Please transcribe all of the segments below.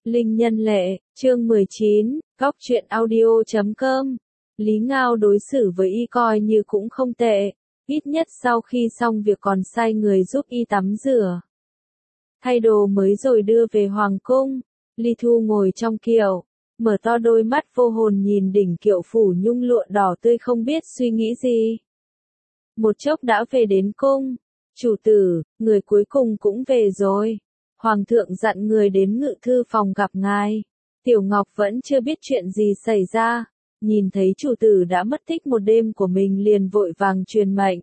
Linh Nhân Lệ, chương 19, Góc truyện audio.com. Lý Ngao đối xử với y coi như cũng không tệ, ít nhất sau khi xong việc còn sai người giúp y tắm rửa. Thay đồ mới rồi đưa về hoàng cung, Ly Thu ngồi trong kiệu, mở to đôi mắt vô hồn nhìn đỉnh kiệu phủ nhung lụa đỏ tươi không biết suy nghĩ gì. Một chốc đã về đến cung, chủ tử, người cuối cùng cũng về rồi. Hoàng thượng dặn người đến ngự thư phòng gặp ngài. Tiểu Ngọc vẫn chưa biết chuyện gì xảy ra, nhìn thấy chủ tử đã mất tích một đêm của mình liền vội vàng truyền mệnh.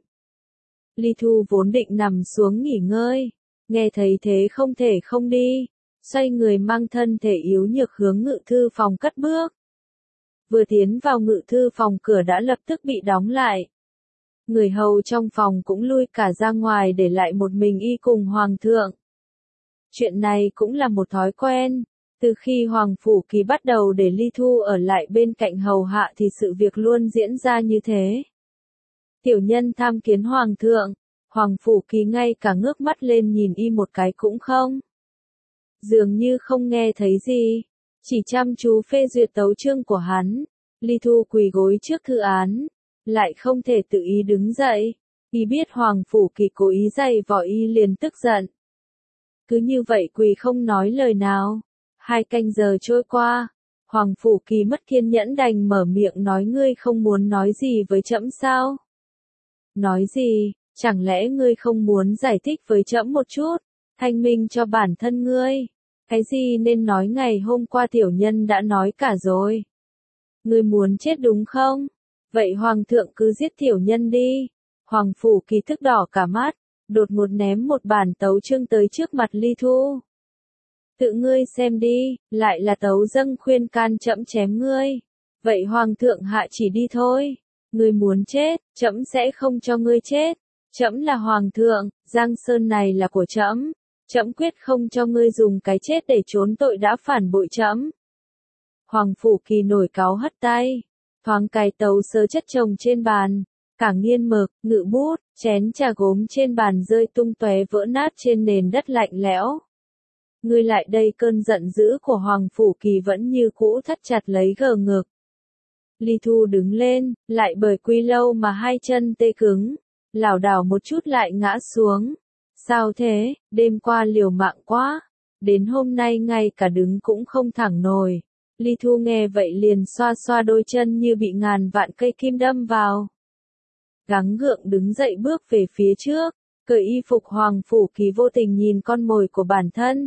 Ly Thu vốn định nằm xuống nghỉ ngơi, nghe thấy thế không thể không đi, xoay người mang thân thể yếu nhược hướng ngự thư phòng cất bước. Vừa tiến vào ngự thư phòng cửa đã lập tức bị đóng lại. Người hầu trong phòng cũng lui cả ra ngoài để lại một mình y cùng hoàng thượng. Chuyện này cũng là một thói quen, từ khi Hoàng Phủ Kỳ bắt đầu để Ly Thu ở lại bên cạnh hầu hạ thì sự việc luôn diễn ra như thế. Tiểu nhân tham kiến Hoàng thượng, Hoàng Phủ Kỳ ngay cả ngước mắt lên nhìn y một cái cũng không. Dường như không nghe thấy gì, chỉ chăm chú phê duyệt tấu chương của hắn. Ly Thu quỳ gối trước thư án, lại không thể tự ý đứng dậy, y biết Hoàng Phủ Kỳ cố ý giày vò y liền tức giận. Cứ như vậy quỳ không nói lời nào. 2 canh giờ trôi qua, Hoàng Phủ Kỳ mất kiên nhẫn đành mở miệng nói ngươi không muốn nói gì với trẫm sao? Nói gì, chẳng lẽ ngươi không muốn giải thích với trẫm một chút, thanh minh cho bản thân ngươi? Cái gì nên nói ngày hôm qua tiểu nhân đã nói cả rồi. Ngươi muốn chết đúng không? Vậy Hoàng thượng cứ giết tiểu nhân đi. Hoàng Phủ Kỳ tức đỏ cả mắt, đột ngột ném một bản tấu chương tới trước mặt Ly Thu. Tự ngươi xem đi, lại là tấu dâng khuyên can trẫm chém ngươi. Vậy Hoàng thượng hạ chỉ đi thôi. Ngươi muốn chết, trẫm sẽ không cho ngươi chết. Trẫm là Hoàng thượng, Giang Sơn này là của trẫm. Trẫm quyết không cho ngươi dùng cái chết để trốn tội đã phản bội trẫm. Hoàng Phủ Kỳ nổi cáu hất tay, thoáng cái tấu sớ chất chồng trên bàn. Cả nghiên mực, ngự bút, chén trà gốm trên bàn rơi tung tóe vỡ nát trên nền đất lạnh lẽo. Ngươi lại đây, cơn giận dữ của Hoàng Phủ Kỳ vẫn như cũ thắt chặt lấy gờ ngực. Ly Thu đứng lên, lại bởi quy lâu mà 2 chân tê cứng, lảo đảo một chút lại ngã xuống. Sao thế, đêm qua liều mạng quá, đến hôm nay ngay cả đứng cũng không thẳng nổi. Ly Thu nghe vậy liền xoa xoa đôi chân như bị ngàn vạn cây kim đâm vào. Gắng gượng đứng dậy bước về phía trước, cởi y phục. Hoàng Phủ Kỳ vô tình nhìn con mồi của bản thân.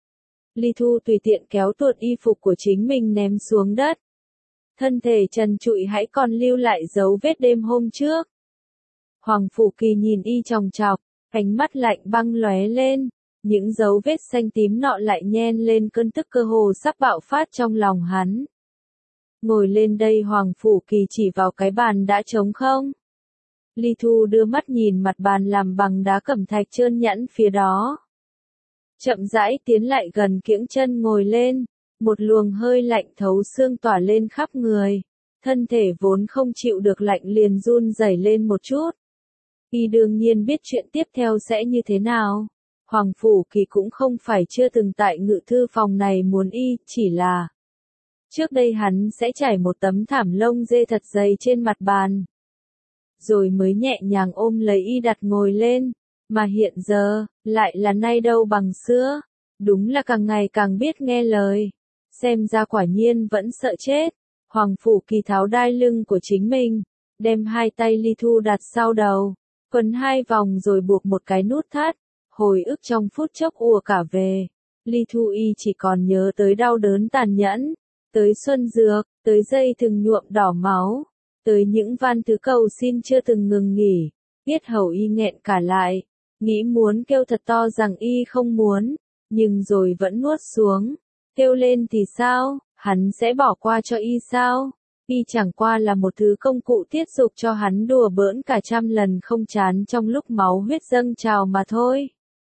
Ly Thu tùy tiện kéo tuột y phục của chính mình ném xuống đất. Thân thể trần trụi hãy còn lưu lại dấu vết đêm hôm trước. Hoàng Phủ Kỳ nhìn y chòng chọc, ánh mắt lạnh băng lóe lên, những dấu vết xanh tím nọ lại nhen lên cơn tức cơ hồ sắp bạo phát trong lòng hắn. Ngồi lên đây. Hoàng Phủ Kỳ chỉ vào cái bàn đã trống không. Ly Thu đưa mắt nhìn mặt bàn làm bằng đá cẩm thạch trơn nhẵn phía đó. Chậm rãi tiến lại gần, kiễng chân ngồi lên, một luồng hơi lạnh thấu xương tỏa lên khắp người. Thân thể vốn không chịu được lạnh liền run rẩy lên một chút. Y đương nhiên biết chuyện tiếp theo sẽ như thế nào. Hoàng Phủ Kỳ cũng không phải chưa từng tại ngự thư phòng này muốn y, chỉ là trước đây hắn sẽ trải một tấm thảm lông dê thật dày trên mặt bàn, rồi mới nhẹ nhàng ôm lấy y đặt ngồi lên, mà hiện giờ, lại là nay đâu bằng xưa, đúng là càng ngày càng biết nghe lời, xem ra quả nhiên vẫn sợ chết. Hoàng Phủ Kỳ tháo đai lưng của chính mình, đem 2 tay Ly Thu đặt sau đầu, quấn 2 vòng rồi buộc một cái nút thắt, hồi ức trong phút chốc ùa cả về. Ly Thu y chỉ còn nhớ tới đau đớn tàn nhẫn, tới xuân dược, tới dây thừng nhuộm đỏ máu, tới những van thứ cầu xin chưa từng ngừng nghỉ. Yết hầu y nghẹn cả lại, nghĩ muốn kêu thật to rằng y không muốn, nhưng rồi vẫn nuốt xuống. Kêu lên thì sao, hắn sẽ bỏ qua cho y sao? Y chẳng qua là một thứ công cụ tiết dục cho hắn đùa bỡn cả trăm lần không chán trong lúc máu huyết dâng trào mà thôi.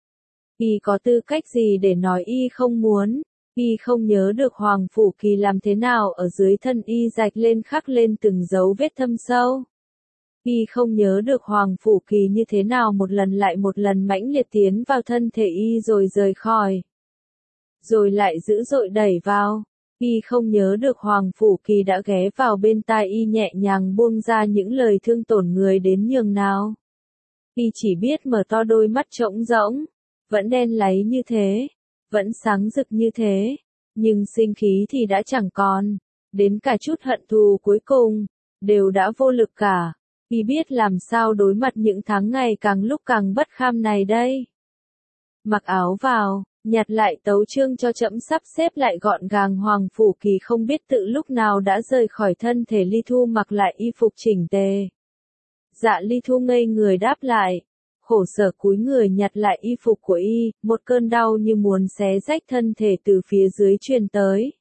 Y có tư cách gì để nói y không muốn? Y không nhớ được Hoàng Phủ Kỳ làm thế nào ở dưới thân y rạch lên khắc lên từng dấu vết thâm sâu. Y không nhớ được Hoàng Phủ Kỳ như thế nào một lần lại một lần mãnh liệt tiến vào thân thể y rồi rời khỏi. rồi lại dữ dội đẩy vào. Y không nhớ được Hoàng Phủ Kỳ đã ghé vào bên tai y nhẹ nhàng buông ra những lời thương tổn người đến nhường nào. Y chỉ biết mở to đôi mắt trống rỗng, vẫn đen láy như thế, vẫn sáng rực như thế, nhưng sinh khí thì đã chẳng còn, đến cả chút hận thù cuối cùng, đều đã vô lực cả. Y biết làm sao đối mặt những tháng ngày càng lúc càng bất kham này đây. Mặc áo vào, nhặt lại tấu chương cho trẫm sắp xếp lại gọn gàng. Hoàng Phủ Kỳ không biết tự lúc nào đã rời khỏi thân thể Ly Thu, mặc lại y phục chỉnh tề. Dạ Ly Thu ngây người đáp lại, khổ sở cúi người nhặt lại y phục của y, một cơn đau như muốn xé rách thân thể từ phía dưới truyền tới.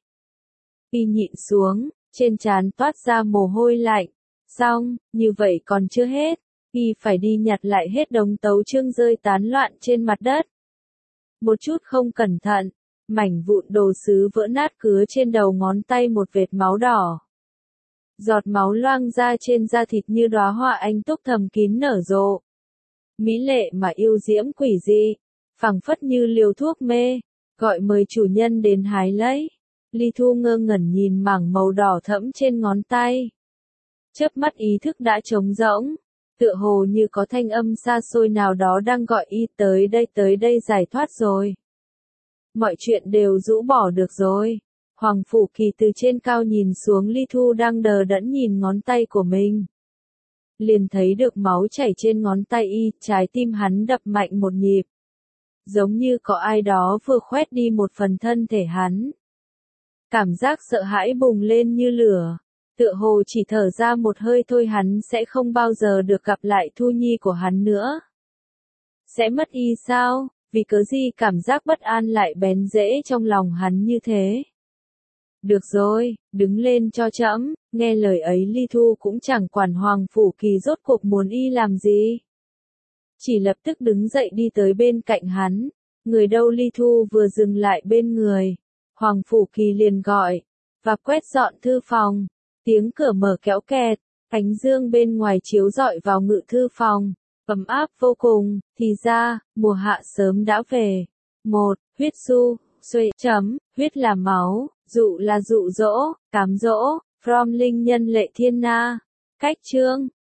Y nhịn xuống, trên trán toát ra mồ hôi lạnh. Xong, như vậy còn chưa hết, y phải đi nhặt lại hết đống tấu chương rơi tán loạn trên mặt đất. Một chút không cẩn thận, mảnh vụn đồ sứ vỡ nát cứa trên đầu ngón tay một vệt máu đỏ. Giọt máu loang ra trên da thịt như đóa hoa anh túc thầm kín nở rộ. Mỹ lệ mà yêu diễm quỷ dị, phảng phất như liều thuốc mê, gọi mời chủ nhân đến hái lấy. Ly Thu ngơ ngẩn nhìn mảng màu đỏ thẫm trên ngón tay. Chớp mắt ý thức đã trống rỗng, tựa hồ như có thanh âm xa xôi nào đó đang gọi y tới đây giải thoát rồi. Mọi chuyện đều rũ bỏ được rồi. Hoàng Phủ Kỳ từ trên cao nhìn xuống Ly Thu đang đờ đẫn nhìn ngón tay của mình. Liền thấy được máu chảy trên ngón tay y, trái tim hắn đập mạnh một nhịp. Giống như có ai đó vừa khoét đi một phần thân thể hắn. Cảm giác sợ hãi bùng lên như lửa. Tựa hồ chỉ thở ra một hơi thôi hắn sẽ không bao giờ được gặp lại Thu Nhi của hắn nữa. Sẽ mất y sao? Vì cớ gì cảm giác bất an lại bén rễ trong lòng hắn như thế? Được rồi, đứng lên cho trẫm. Nghe lời ấy Ly Thu cũng chẳng quản Hoàng Phủ Kỳ rốt cuộc muốn y làm gì. Chỉ lập tức đứng dậy đi tới bên cạnh hắn. Người đâu? Ly Thu vừa dừng lại bên người, Hoàng Phủ Kỳ liền gọi, và quét dọn thư phòng. Tiếng cửa mở kéo kẹt, ánh dương bên ngoài chiếu rọi vào ngự thư phòng, ấm áp vô cùng. Thì ra, mùa hạ sớm đã về. 1. Huyết su, xuê, huyết là máu, dụ là dụ dỗ, cám dỗ, from linh nhân Lệ Thiên Na. Cách chương